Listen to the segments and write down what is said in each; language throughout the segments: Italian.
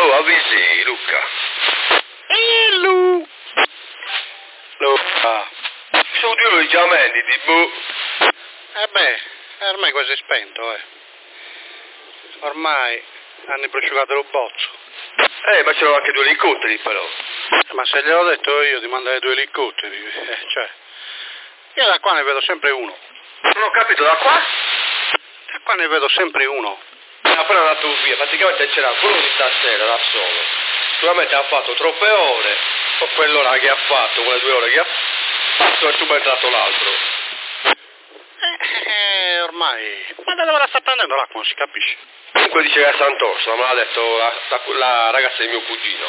Oh, avvisi, Luca. Luca. Sono due i giamendi, di boh. Ormai quasi spento, Ormai hanno prosciugato lo bozzo. Ma c'erano anche due elicotteri, però. Ma se gliel'ho detto io di mandare 2 elicotteri, io da qua ne vedo sempre uno. Non ho capito, da qua? Da qua ne vedo sempre uno. Appena andato via, praticamente c'era quello di stasera, da solo. Sicuramente ha fatto troppe ore, o quell'ora che ha fatto, quelle 2 ore che ha fatto, è subentrato l'altro. Ormai. Ma da dove la sta prendendo l'acqua, non si capisce. Comunque dice che è a Sant'Orso, me l'ha detto la ragazza di mio cugino.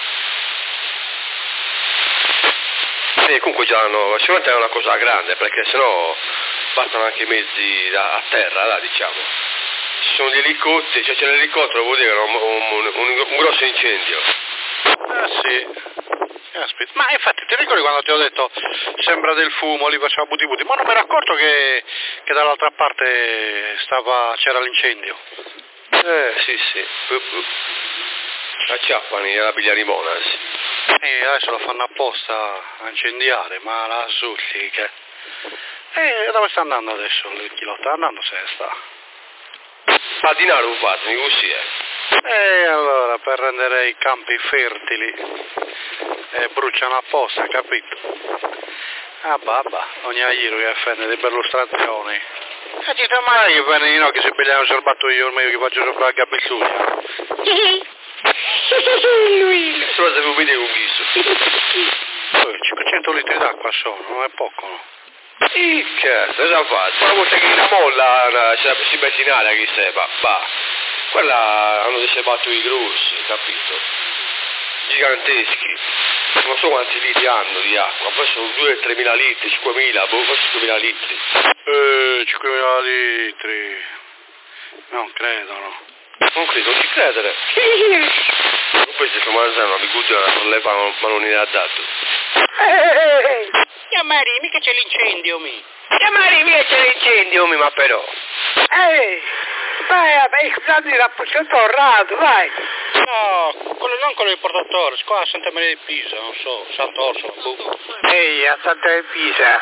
E comunque già sicuramente è una cosa grande, perché sennò bastano anche i mezzi a terra, là, diciamo. Ci sono gli elicotteri, c'è l'elicottero, vuol dire un grosso incendio. Sì. Aspetta. Ma infatti ti ricordi quando ti ho detto sembra del fumo, lì faceva buti buti, ma non mi ero accorto che dall'altra parte c'era l'incendio. Sì. Acciappano la piglia di Monas. Adesso lo fanno apposta a incendiare, ma la zuppica. Dove sta andando adesso il chilotto? Andando se ne sta. Patinare un fatto, così allora per rendere i campi fertili bruciano apposta, capito? Babba, ogni giro che offende le perlustrazioni. E ti mai che fanno i ginocchi se pigliano il serbatoio meglio che faccio sopra la cabezzuglia. Lui. Solo se non vede un viso. 500 litri d'acqua sono, non è poco, no? Che cazzo, cosa ha fatto? Una volta che la molla si mette in aria, chi se va. Quella hanno dei serbatoio grossi, capito? Giganteschi. Non so quanti litri hanno di acqua, poi sono 2-3 mila litri, 5.000, forse 5.000 litri. 5.000 litri. Non credo, no. Non credo, non ci credere. Questi sono mangiano, mi cucciano, non le fanno, ma non ne ha dato. Chiamari, mica c'è l'incendio, mi. Chiamare mica c'è l'incendio, ma però. Vai, scusate, l'appostato orrato, vai. No, non quello del portatore, qua a Santa Maria di Pisa, non so, Sant'Orso. A Santa Maria di Pisa.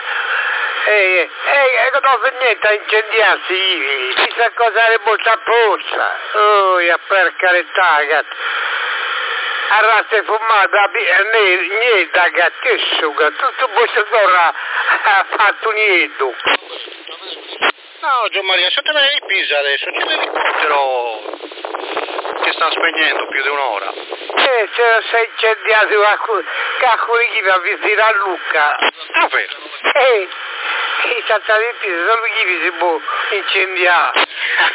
Non ho niente a incendiarsi, chissà cosa le boccia apposta. Per carità, gatto. Arraste fumata, niente, gatto, tutto questo ha fatto niente. No, Gian Maria, Santa Maria di Pisa adesso, c'è l'elicottero che sta spegnendo più di un'ora. Se sei incendiato, calcoli chi va a visitare a Lucca. Ah, vero? I Santa Maria di Pisa, solo chi si può incendiare.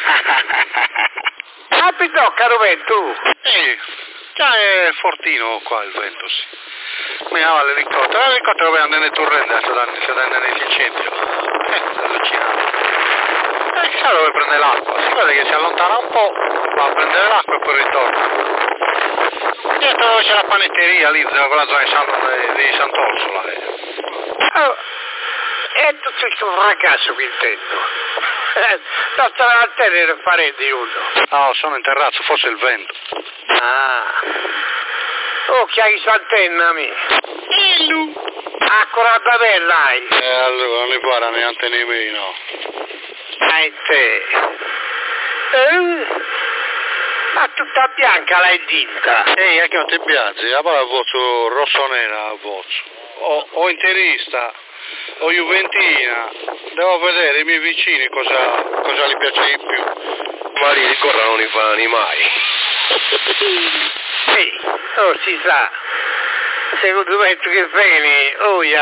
Abito, caro vento. Già è fortino qua il vento, sì. Mi va l'elicottero per andare nel torrente, sta andando nell'incendio. Allucinante. Chissà dove prende l'acqua, si vede che si allontana un po', va a prendere l'acqua e poi ritorna. Dietro c'è la panetteria lì, quella zona di Sant'Orso, là. E tutto questo fracasso qui intendo. Non stava a tenere a fare di uno. No, sono in terrazzo, forse il vento. Che hai s'antenna, mi. Ancora da bella hai. Allora, non li guarda neanche nemmeno. Te. Ma tutta bianca l'hai dinta. Anche non ti piace, la palla voce rosso-nera a voce. O interista, o juventina. Devo vedere i miei vicini cosa gli piace di più. Maria di Corra non li fanno mai. Si sa. Secondo me tu che vieni,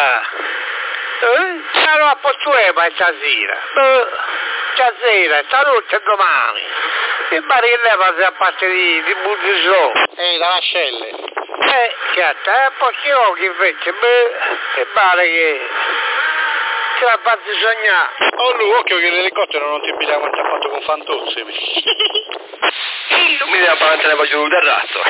sarò a Pozzueba stasera. Stasera, stanotte domani. E pare che lei va a parte di Buzzisò. Da Ascelle. Possiamo che invece, che pare che ce la fate sognare. Lui, occhio che l'elicottero non ti piglia quanto ha fatto con Fantozzi. Mi deve parlare la faccio un terrazzo.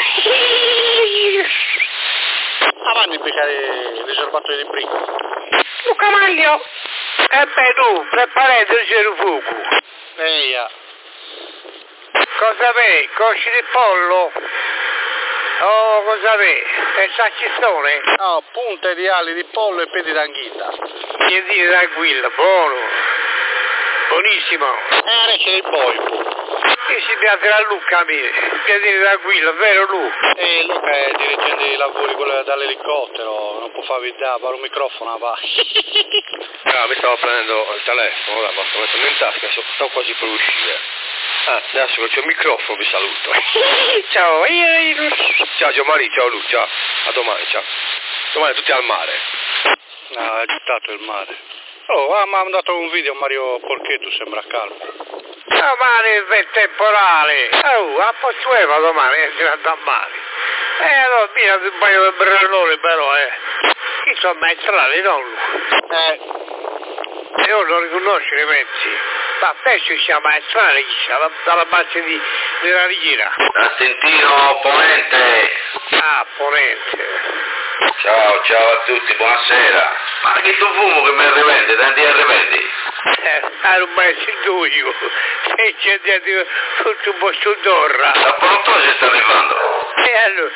Avanti a piccare il serbatoio di prima. Luca Maglio! Tu, preparate il fuoco. Eia. Cosa vedi? Cosci di pollo? Oh, cosa vedi? È il salsiccione? No, punte di ali di pollo e piedi d'anghita. Piedini d'anguilla, buono. Buonissimo. Adesso il boipo. E si piace la Luca a me. Piedini d'anguilla, vero Lu? E Luca è dirigente dei lavori dall'elicottero, non può far vedere, fare un microfono, va. Ah, mi stavo prendendo il telefono, ora basta metterlo in tasca, sto quasi per uscire. Ah, adesso che c'è il microfono vi saluto. Ciao, Ciao Giovanni, ciao Lu, ciao. A domani, ciao. Domani tutti al mare. No, è agitato il mare. Oh, mi ha mandato un video Mario Porchetto, sembra calmo. Domani è temporale. Oh, a Pozzueva domani si andrà male. Allora, mira un paio di bralloni però, Chi sono maestrali, non lui. Io non riconosco i mezzi. Ma penso che sia maestrale, chissà, dalla base della rigira. Attentino, Ponente! Ah, Ponente. Ciao, ciao a tutti, buonasera. Ma che tu fumo che mi rivende, tanti rivendi? Non mai sentito io. Se c'è dietro tutto un po' su d'orra. Da pronto ci sta arrivando? E allora,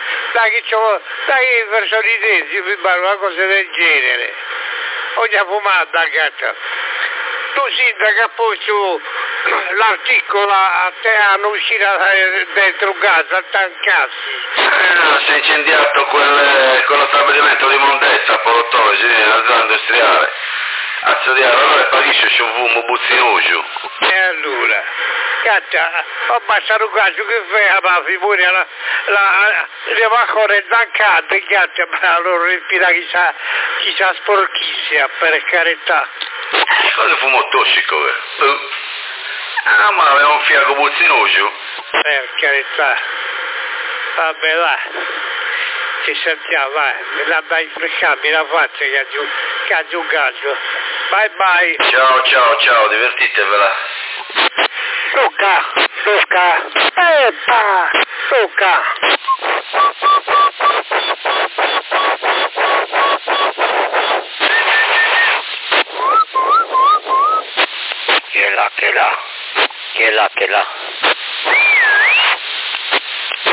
dai verso di te, si mi pare una cosa del genere. Ho già fumato, ragazza. Tu sindaco ha posto l'articolo a te hanno uscito dentro casa, a tancarsi. Si è incendiato quello stabilimento di Mondezza, a Polottore, nella zona industriale. A studiare, allora parisce c'è un fumo buzzinoso. E allora, cazzo, ho passato un caso che fa, ma figuri le macchine tancate, cazzo, ma allora respira chissà sporchissima, per carità. Cosa fumo tossico, Ah, ma aveva un fiaco buzzinoso? Per carità. Vabbè, va. Ci sentiamo, vai. Mi dai frescarmi la faccia che ha giocato. Bye bye. Ciao, divertitevela. Luca. Epa, Luca. Che là.